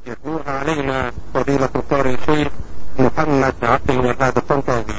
يتلوها علينا فضيلة القارئ الشيخ محمد عبد الوهاب الطنطاوي.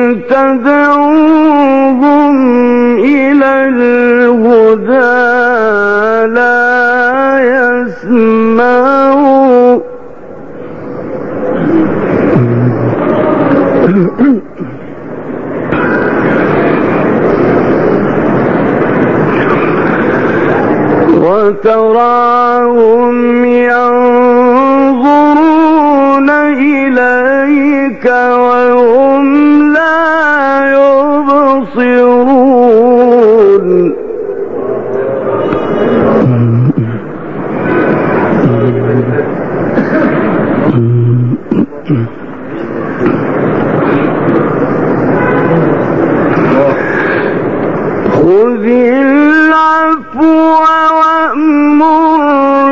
تدعوهم إلى الهدى وتراهم ينظرون إليك وهم لا يبصرون خذ العفو وأمر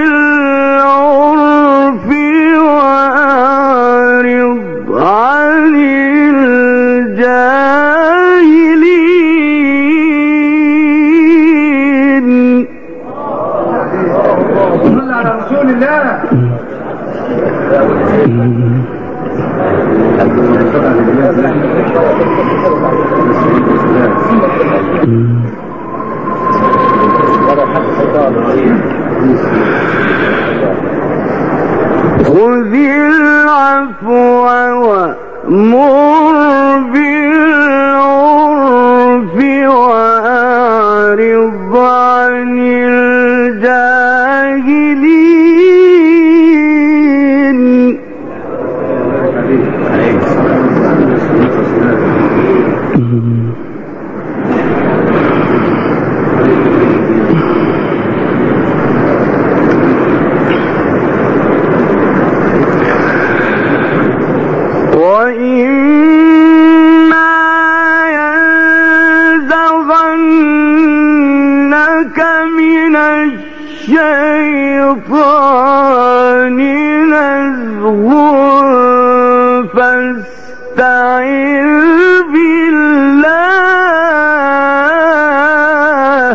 بالعرف وأعرض عن الجاهلين. صلى على رسول الله. خذ العفو وأمر بالعرف وأعرض عن الجاهلين. وإما ينزغنك من الشيطان نزغ فاستعذ بالله.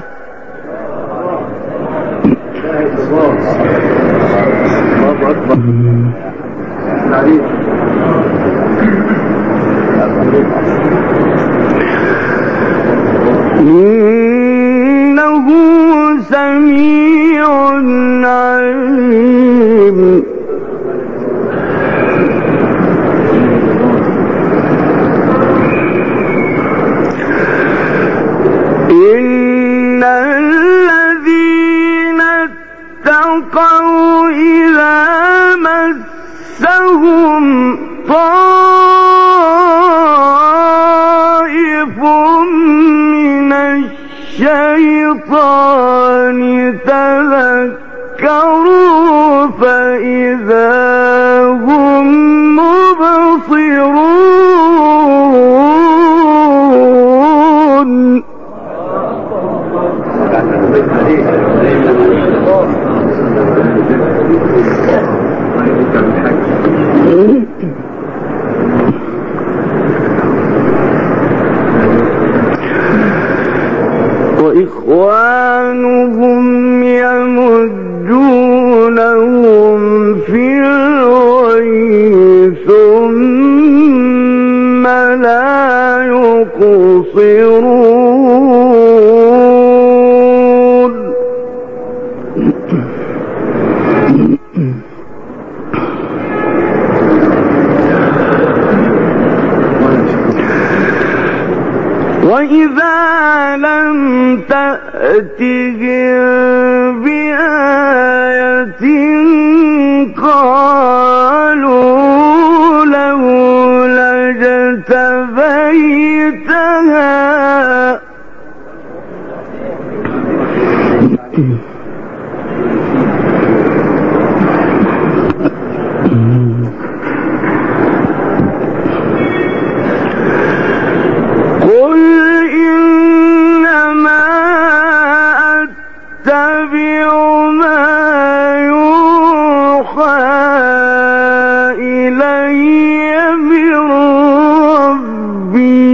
إنه سميع عليم. إن الذين اتقوا إذا مسهم طائف من الشيطان تذكروا فإذا هم مبصرون. وإخوانهم يمدونهم في الغي ثم لا يقصرون. وإذا لم تأتهم بآية قالوا لولا اجتبيتها. قل إنما أتبع ما يوحى إلي من ربي.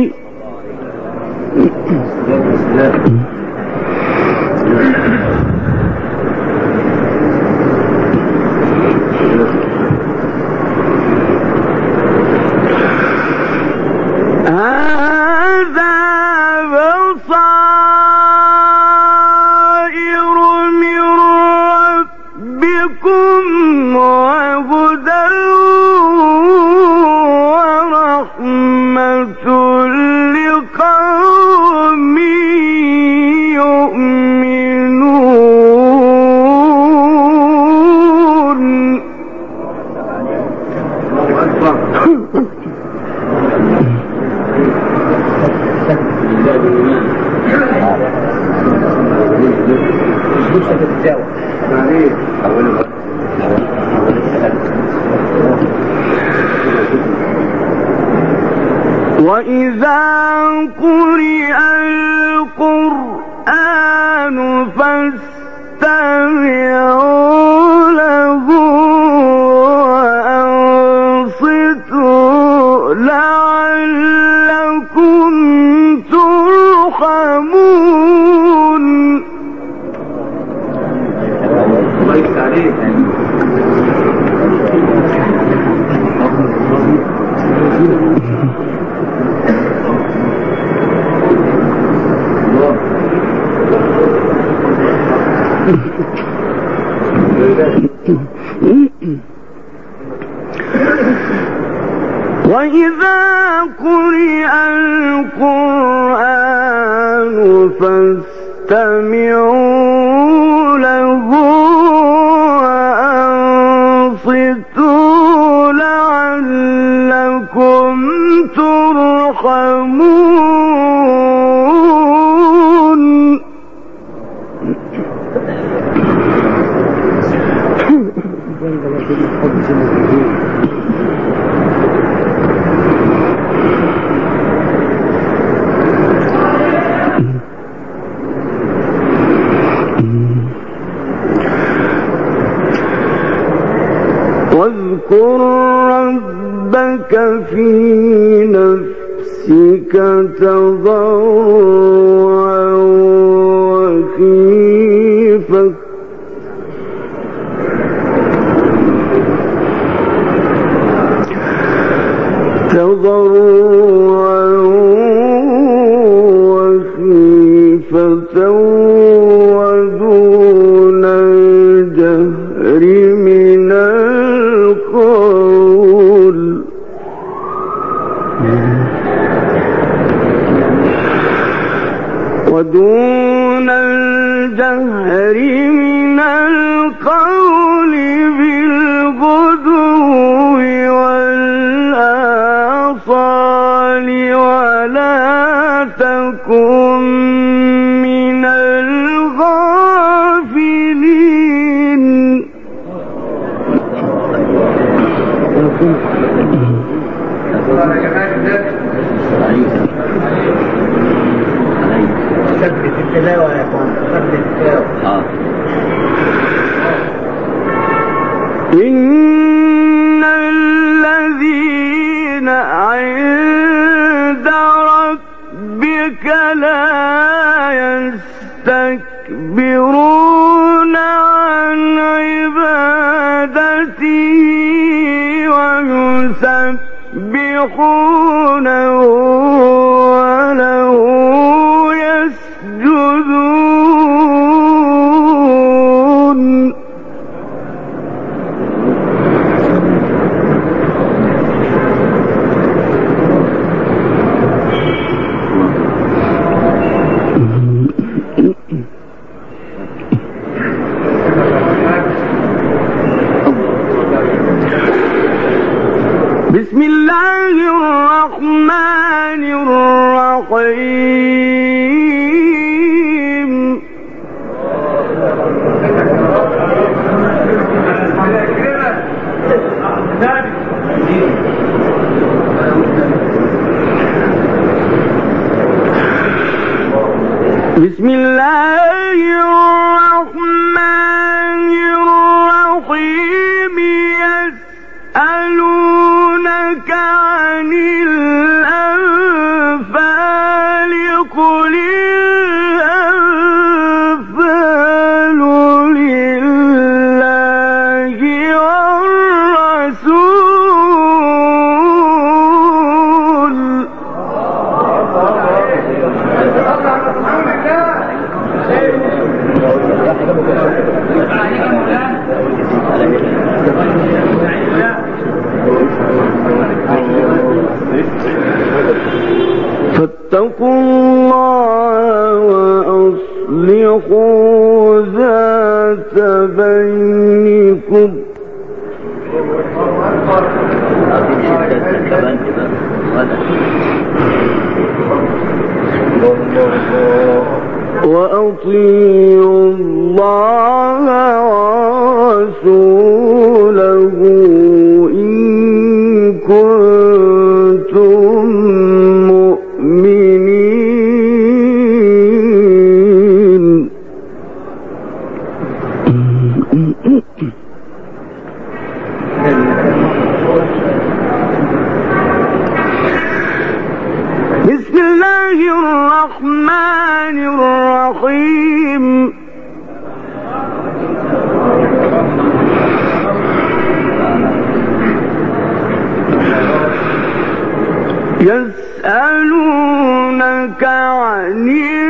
هذا بصائر من ربكم وهدى ورحمة لقوم وإذا قرئ القرآن فاستمعوا له وأنصتوا لعلكم ترحمون. وإذا قرئ القرآن فاستمعوا له وأنصتوا لعلكم ترحمون. واذكر ربك في نفسك تضرعا وخيفة ودون الجهر من القول بالغدو والآصال ولا تكن من الغافلين. ثبت التلاوة يا اخوان، ثبت التلاوة. إن الذين عند ربك لا يستكبرون عن عبادته ويسبحونه وله يسجدون. بسم الله الرحمن الرحيم. بسم الله الرحمن الرحيم. يسألونك عن الأنفال قل الأنفال لله والرسول. فاتقوا الله وأصلحوا ذات بينكم. وأطيعوا الله ورسوله إن كنتم مؤمنين. بسم الله الرحمن الرحيم. يسألونك عن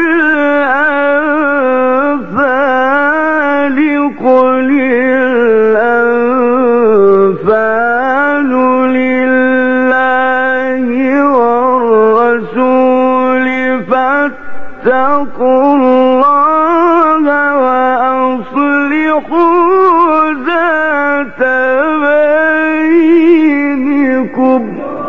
الأنفال قل الأنفال لله والرسول فاتقوا الله وأصلحوا ذات بينكم.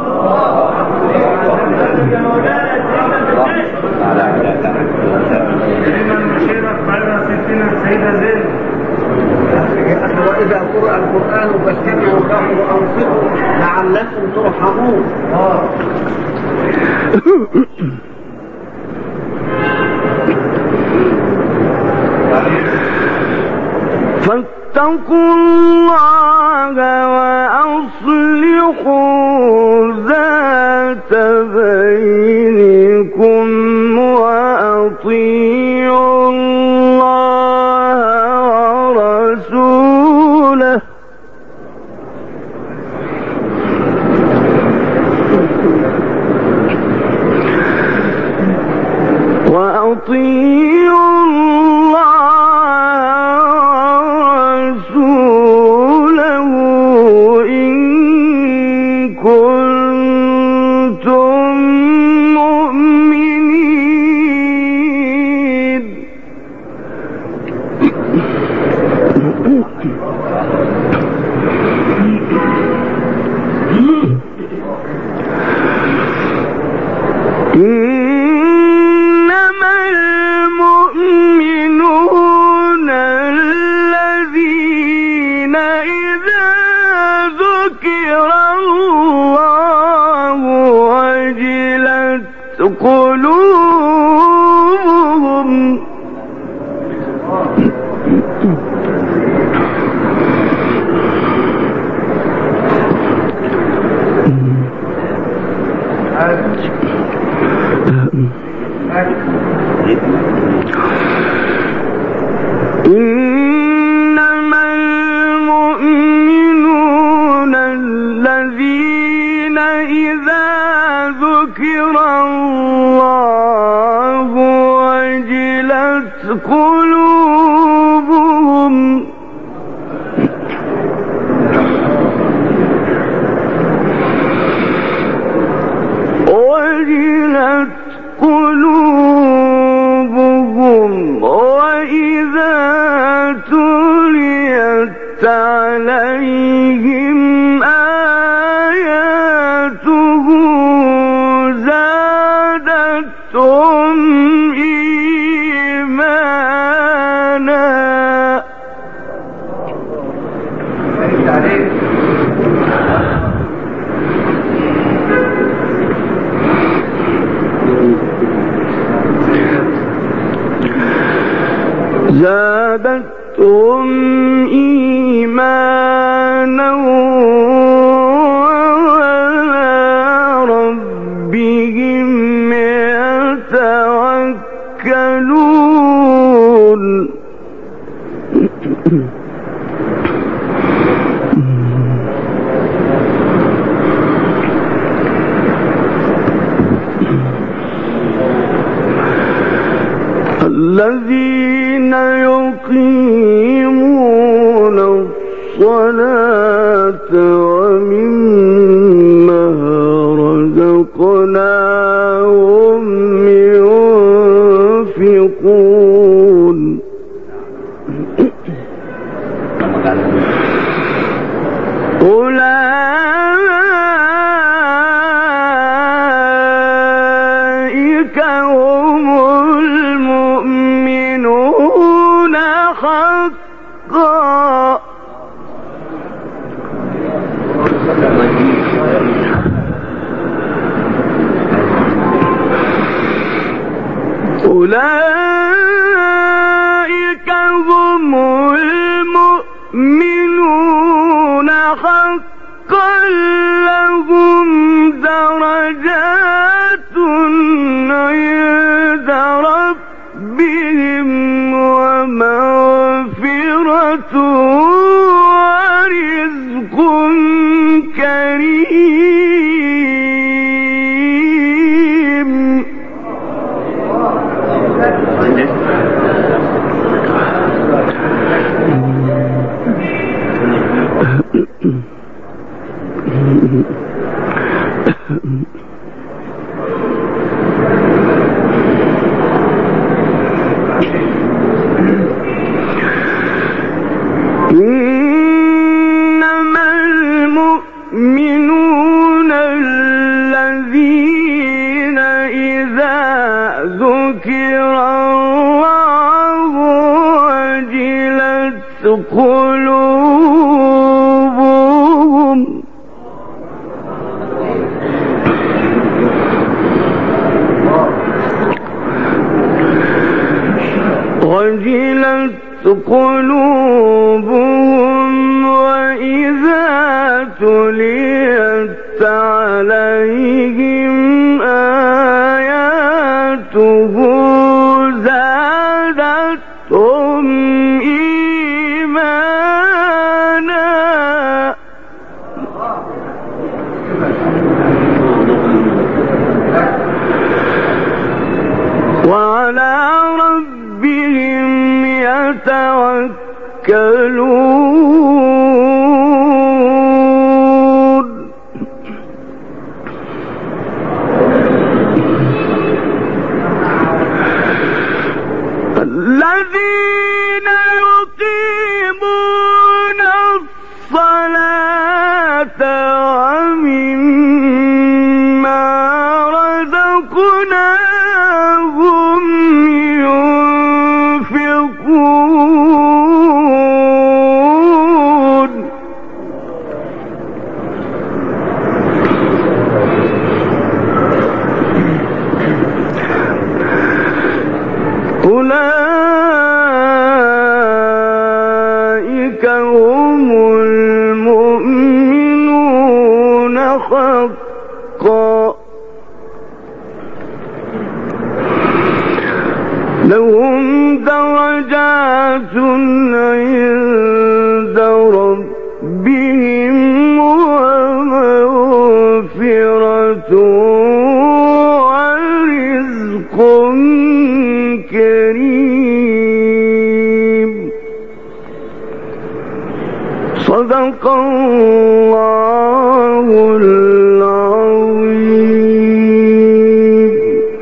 وإذا قرأ القرآن فاستمعوا له وأنصتوا لعلكم ترحمون. فاتقوا الله وأصلحوا ذات بينكم وأطيعوا الله ورسوله إن كنتم مؤمنين. إنما المؤمنون الذين إذا ذكر الله وجلت قلوبهم إنما المؤمنون الذين إذا ذكر الله وجلت قلوبهم وإذا تليت عليهم آياته زادتهم إيمانا. زادتهم إيمانا وعلى ربهم يتوكلون. الذين يقيمون الصلاة ومما رزقناهم ينفقون. أولئك هم هم المؤمنون حقا أولئك هم المؤمنون حقا لهم درجات عند ربهم ومغفرة ورزق كريم. إنما المؤمنون الذين إذا ذكر الله وجلت قلوبهم وإذا تليت عليهم آياته زادتهم إيمانا وعلى ربهم يتوكلون. الذين يقيمون الصلاة ومما رزقناهم ينفقون. أولئك هم المؤمنون حقا لهم درجات عند ربهم ومغفرة ورزق كريم. صدق الله العظيم.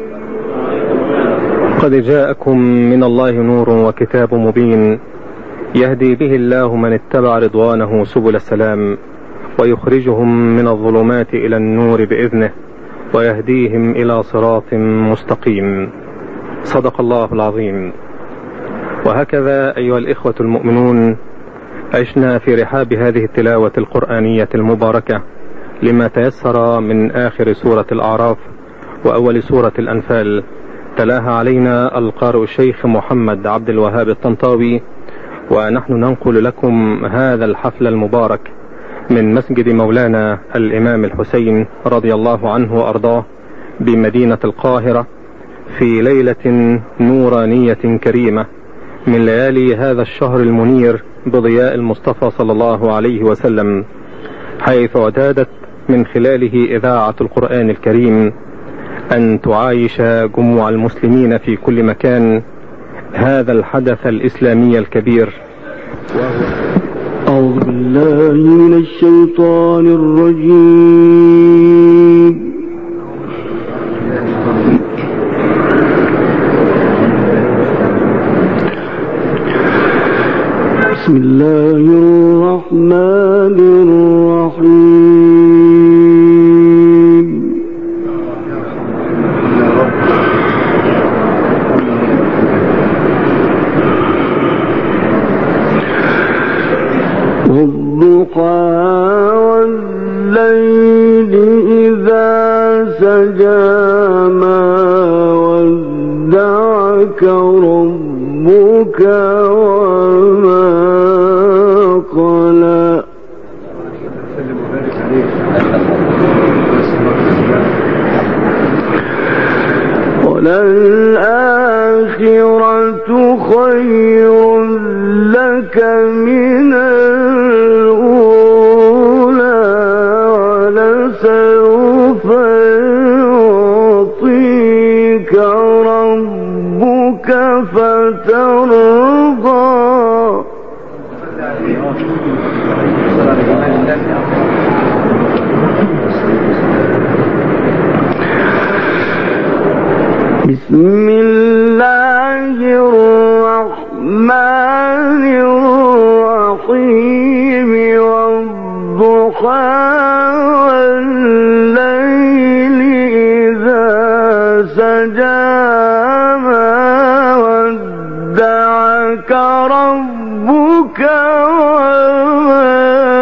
قد جاءكم من الله نور وكتاب مبين يهدي به الله من اتبع رضوانه سبل السلام ويخرجهم من الظلمات إلى النور بإذنه ويهديهم إلى صراط مستقيم. صدق الله العظيم. وهكذا أيها الإخوة المؤمنون عشنا في رحاب هذه التلاوة القرآنية المباركة لما تيسر من آخر سورة الأعراف وأول سورة الأنفال. تلاها علينا القارئ الشيخ محمد عبد الوهاب الطنطاوي، ونحن ننقل لكم هذا الحفل المبارك من مسجد مولانا الإمام الحسين رضي الله عنه وأرضاه بمدينة القاهرة في ليلة نورانية كريمة من ليالي هذا الشهر المنير بضياء المصطفى صلى الله عليه وسلم، حيث اعتادت من خلاله إذاعة القرآن الكريم أن تعايش جموع المسلمين في كل مكان هذا الحدث الإسلامي الكبير. أعوذ بالله من الشيطان الرجيم. بسم الله الرحمن الرحيم. ودعك ربك وما قلى وللآخرة خير لك من الأولى ولسوف يعطيك ربك فترضى بسم الله الرحمن الرحيم والضحى والليل إذا سجى ما ودعك ربك وما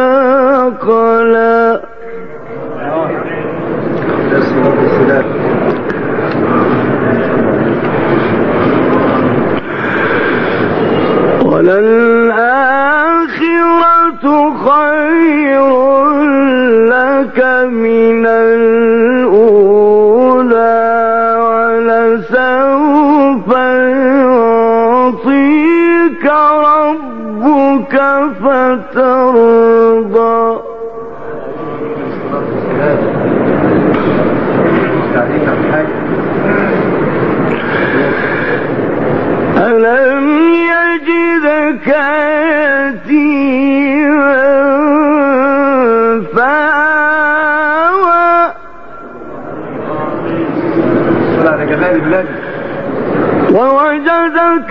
قلى وللآخرة خير لك من الأولى ولسوف يعطيك ربك فترضى ألم يجدك يتيما فآوى ووجدك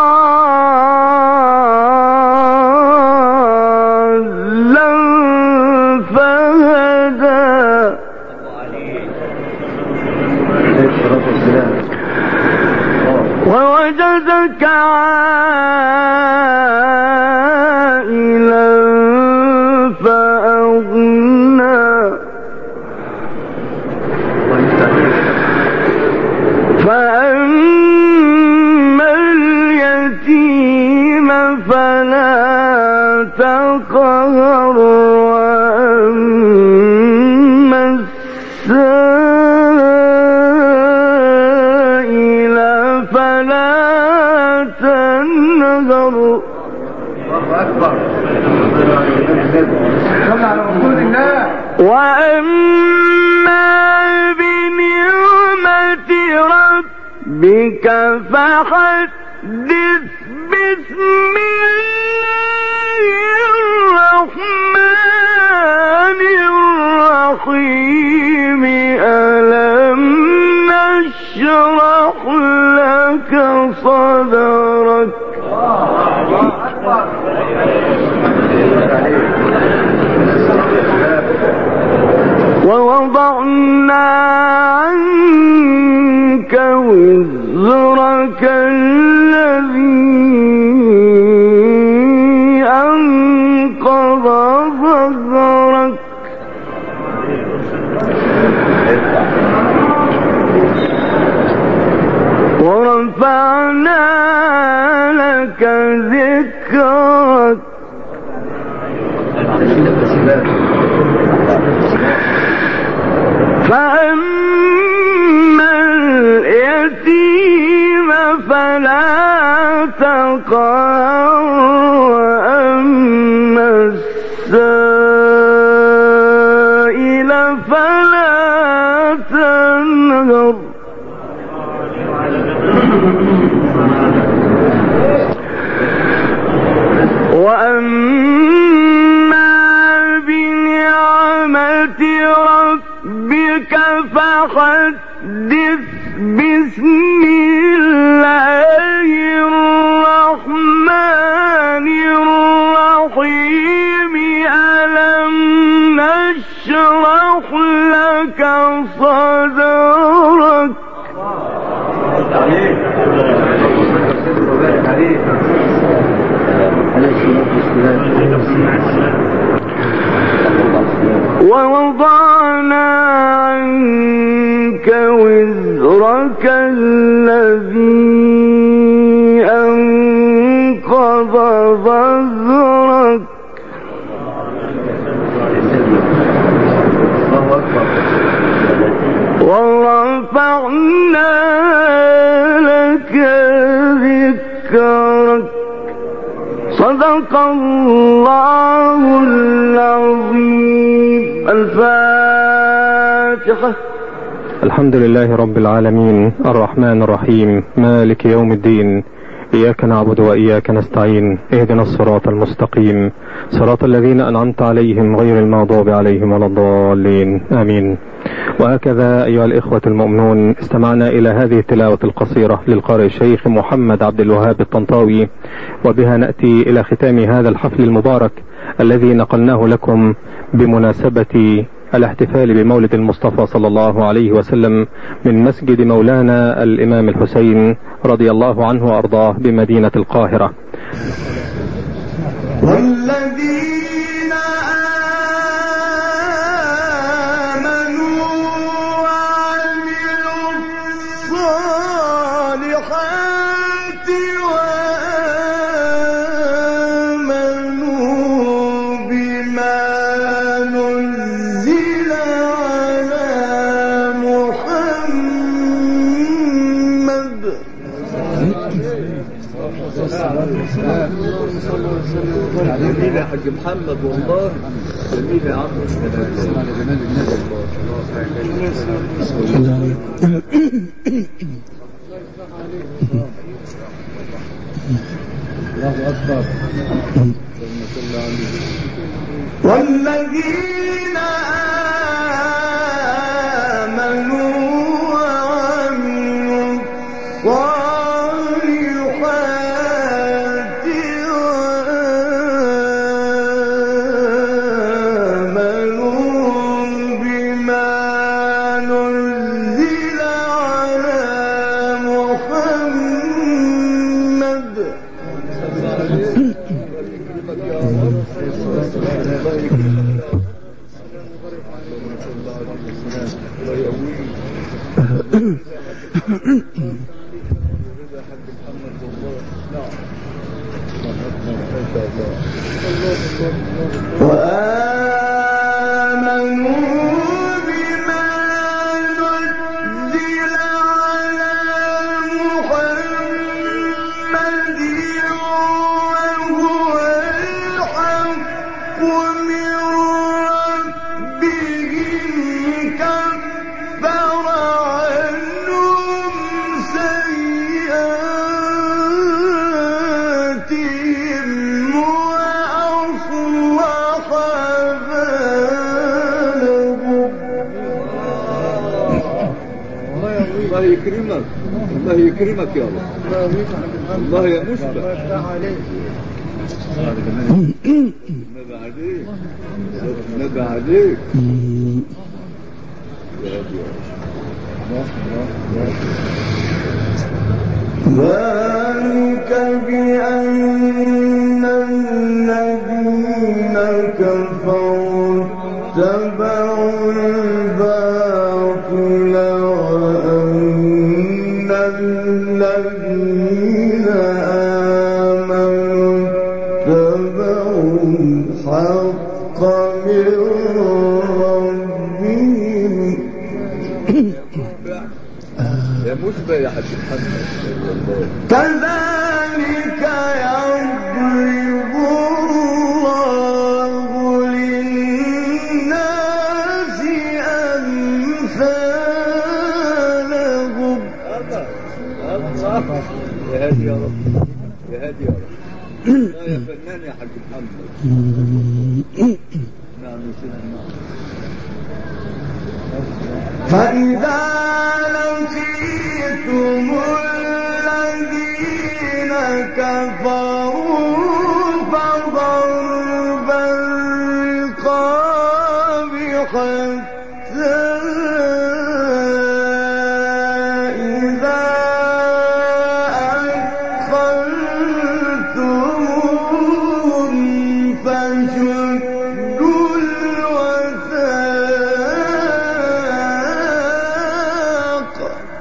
ضالا فهدى ووجدك عائلا فأغنى فأما اليتيم فلا تقهر وأما السائل فلا تنهر وأما بنعمة ربك فحدث بسم الله الرحمن الرحيم ألم نشرح لك صدرك ووضعنا عنك وزرك الذي أنقض ظهرك ورفعنا لك ذكرك فأما اليتيم فلا تقهر وأما السائل فلا تنهر وأما بنعمة ربك فحدث بسم الله الرحمن الرحيم ألم نشرح لك صدرك ووضعنا عنك وزرك الذي ذكرك صدق الله العظيم. الفاتحة. الحمد لله رب العالمين الرحمن الرحيم مالك يوم الدين إياك نعبد وإياك نستعين اهدنا الصراط المستقيم صراط الذين أنعمت عليهم غير المغضوب عليهم ولا الضالين آمين. وهكذا أيها الإخوة المؤمنون استمعنا إلى هذه التلاوة القصيرة للقارئ الشيخ محمد عبد الوهاب الطنطاوي، وبها نأتي إلى ختام هذا الحفل المبارك الذي نقلناه لكم بمناسبة الاحتفال بمولد المصطفى صلى الله عليه وسلم من مسجد مولانا الإمام الحسين رضي الله عنه وأرضاه بمدينة القاهرة. والذين آمنوا وعملوا الصالحات وآمنوا بما نزل على محمد جميل يا حاج محمد والله جميل يا عم. الله أكبر. والذين آمنوا وعملوا الصالحات وآمنوا بما نزل على محمد وآمنوا بما نزل على محمد وهو الحق من ربهم كفر عنهم سيئاتهم وأصلح بالهم. الله يكرمك الله يكرمك يا الله. الله يا مشبع نبع عليك نبع عليك ذلك بأن الذين كفروا اتبعوا الباطل وأن الذين آمنوا اتبعوا الحق من ربهم. يا مشبع يا حاج محمد كذلك يضرب الله للناس أمثالهم. يا هادي يا رب يا هادي يا رب. يا فنان يا حاج محمد. نعم يا سيدنا. فإذا لقيتم الذين كفروا فضرب الرقاب حتى إذا أثخنتموهم فشدوا الوثاق.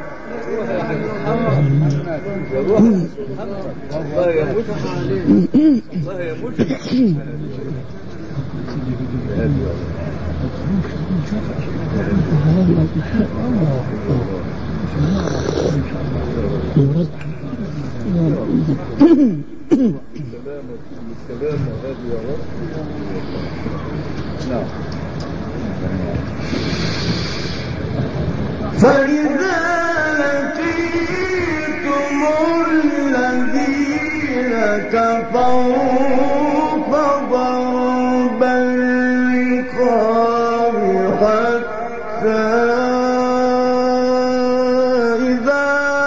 الله يا مشبع الله يا مشبع. بالسلامة هذه يا رب. نعم. فإذا لقيتم الذين كفروا فضرب الرقاب حتى إذا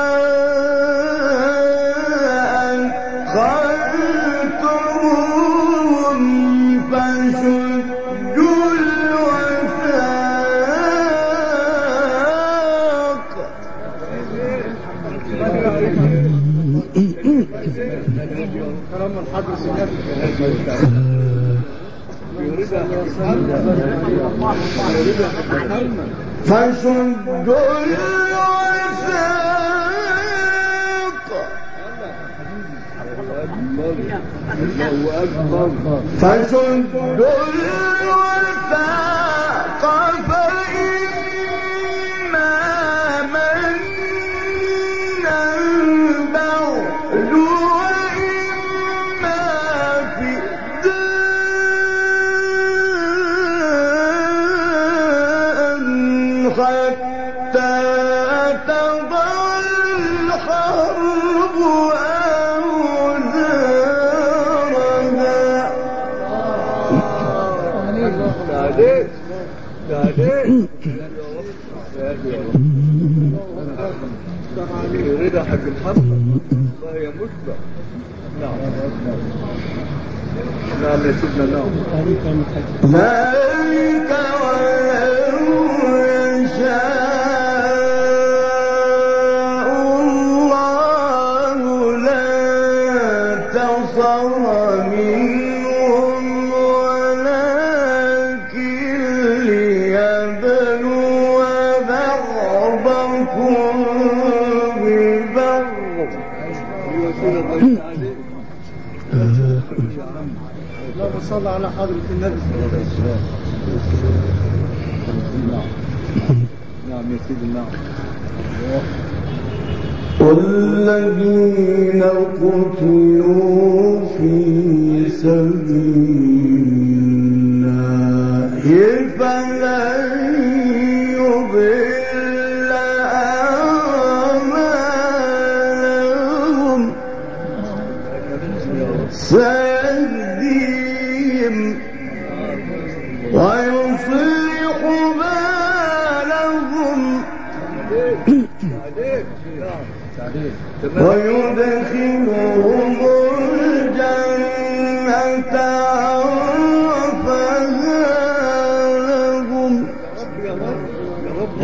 أدخلتموهم فشدوا الوثاق كلام الحضر سنة فشدوا الوثاق فشدوا الوثاق فإما منا بعد وإما فداء حتى تضع الحرب أوزارها. رضا حق الحق الله يا مشبع. نعم نعم يا سيدنا. نعم ذلك ولو يشاء الله لانتصر منهم ولكن ليبلو بعضكم ببعض. اللهم صل على حضرة النبي. نعم يا سيدي. نعم والذين قتلوا في سبيل الله فلن يضل أعمالهم سيهديهم ويصلح بالهم ويدخلهم الجنة عرفها لهم. يا رب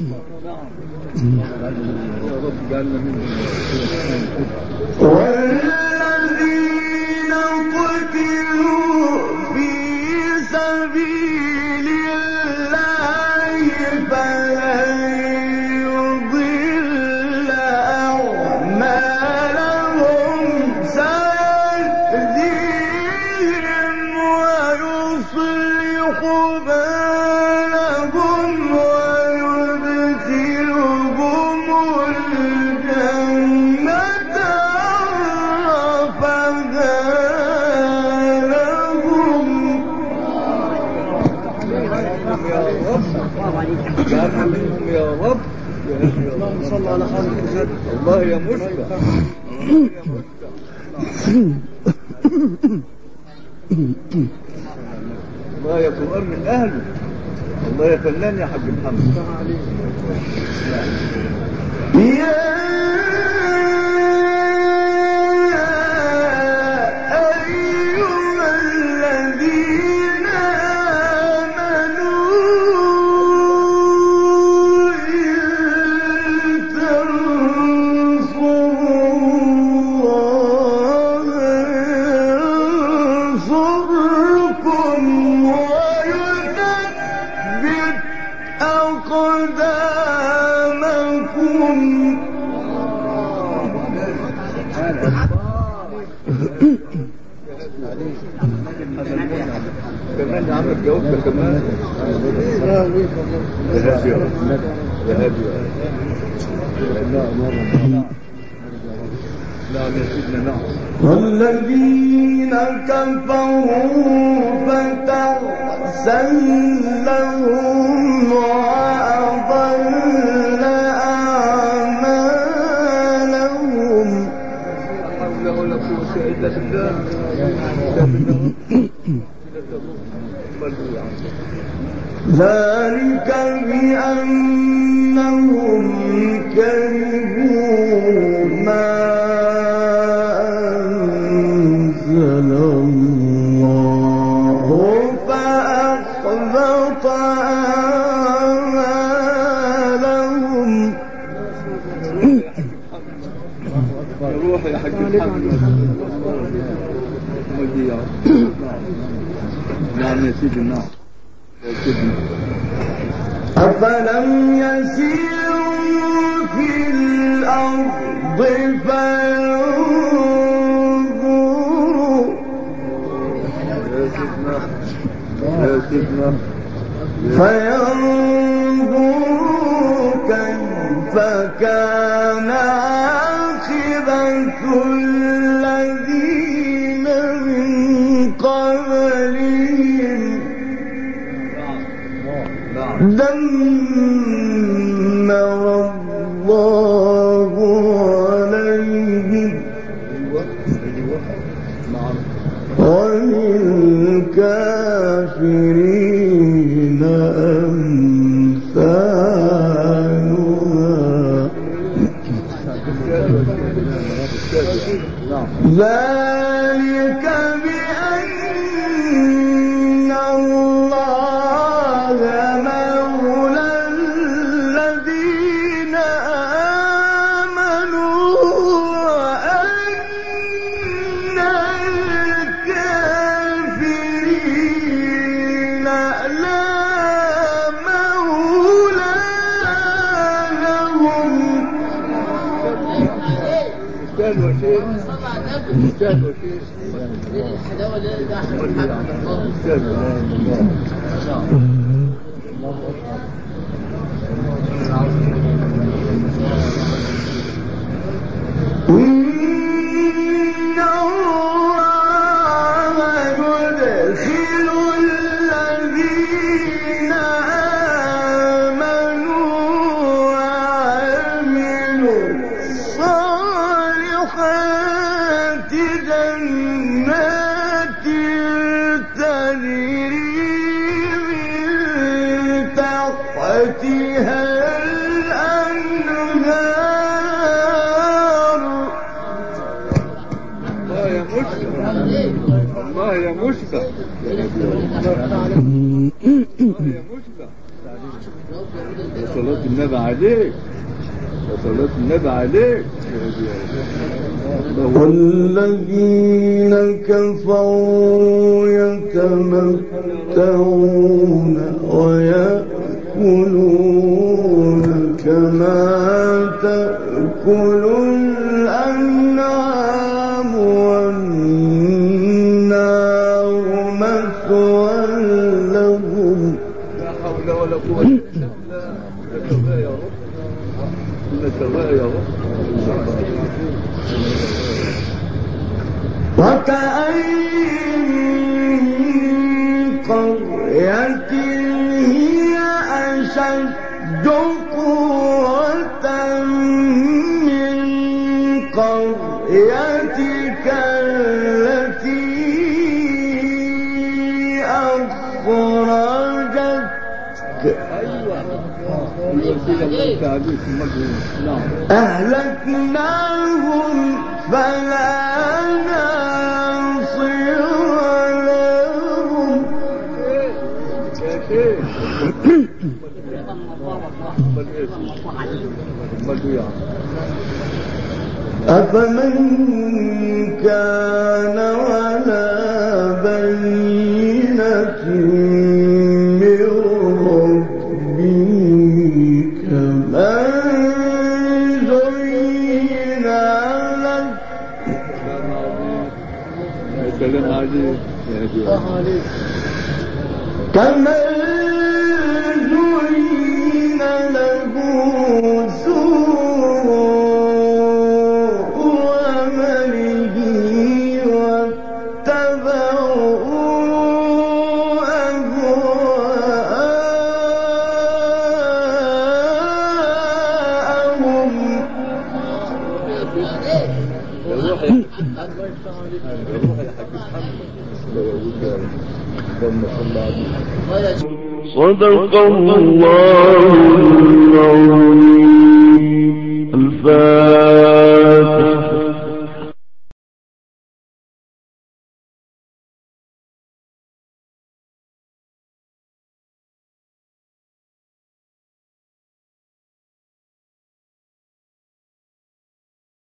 جعلنا منهم. والذين قتلوا في سبيل الله فلن يضل أعمالهم سيهديهم ويصلح بالهم ويدخلهم الجنة عرفها لهم. جعلنا منهم يا رب. اللهم صل على حضرة النبي. الله يا مشبع. الله يا قرآن من أهله. الله يا فنان يا حاج محمد. يا أيها الذين آمنوا إن تنصروا الله ينصركم ويثبت أقدامكم. كمان عمل جوابك كمان. يا هادي يا رب. يا هادي يا رب. نعم يا سيدنا نعم. والذين كفروا فتعسا لهم وأضل أعمالهم. لا حول ولا قوة إلا بالله. ذلك بأنهم كرهوا ما أنزل الله فأحبط أعمالهم. يا روحي يا حق الحمد. نعم يا سيدي نعم. أفلم يسيروا في الأرض فينظروا كيف كان عاقبة الذين من قبلهم دمر الله عليهم وللكافرين أمثالها. ذلك بأن الله مولى الذين آمنوا وأن الكافرين لا مولى لهم. إن الله يدخل الذين آمنوا وعملوا الصالحات جنات تجري من تحتها الأنهار. الله يا مشبع. يا صلاة النبي عليك. يا صلاة النبي عليك. والذين كفروا يتمتعون ويأكلون كما تأكل الأنعام والنار مثوى لهم. لا حول ولا قوة إلا بالله. يا رب يا رب. وكأين من قرية هي أشد قوة من قريتك التي أخرجتك أهلكناهم فلا ناصر لهم. أفمن كان على بينة من ربه كمن زين له. سلام عليك. كمن زين له سوء عمله روح يا حاج محمد. اللهم صل على صدق الله العظيم. الفاتحة.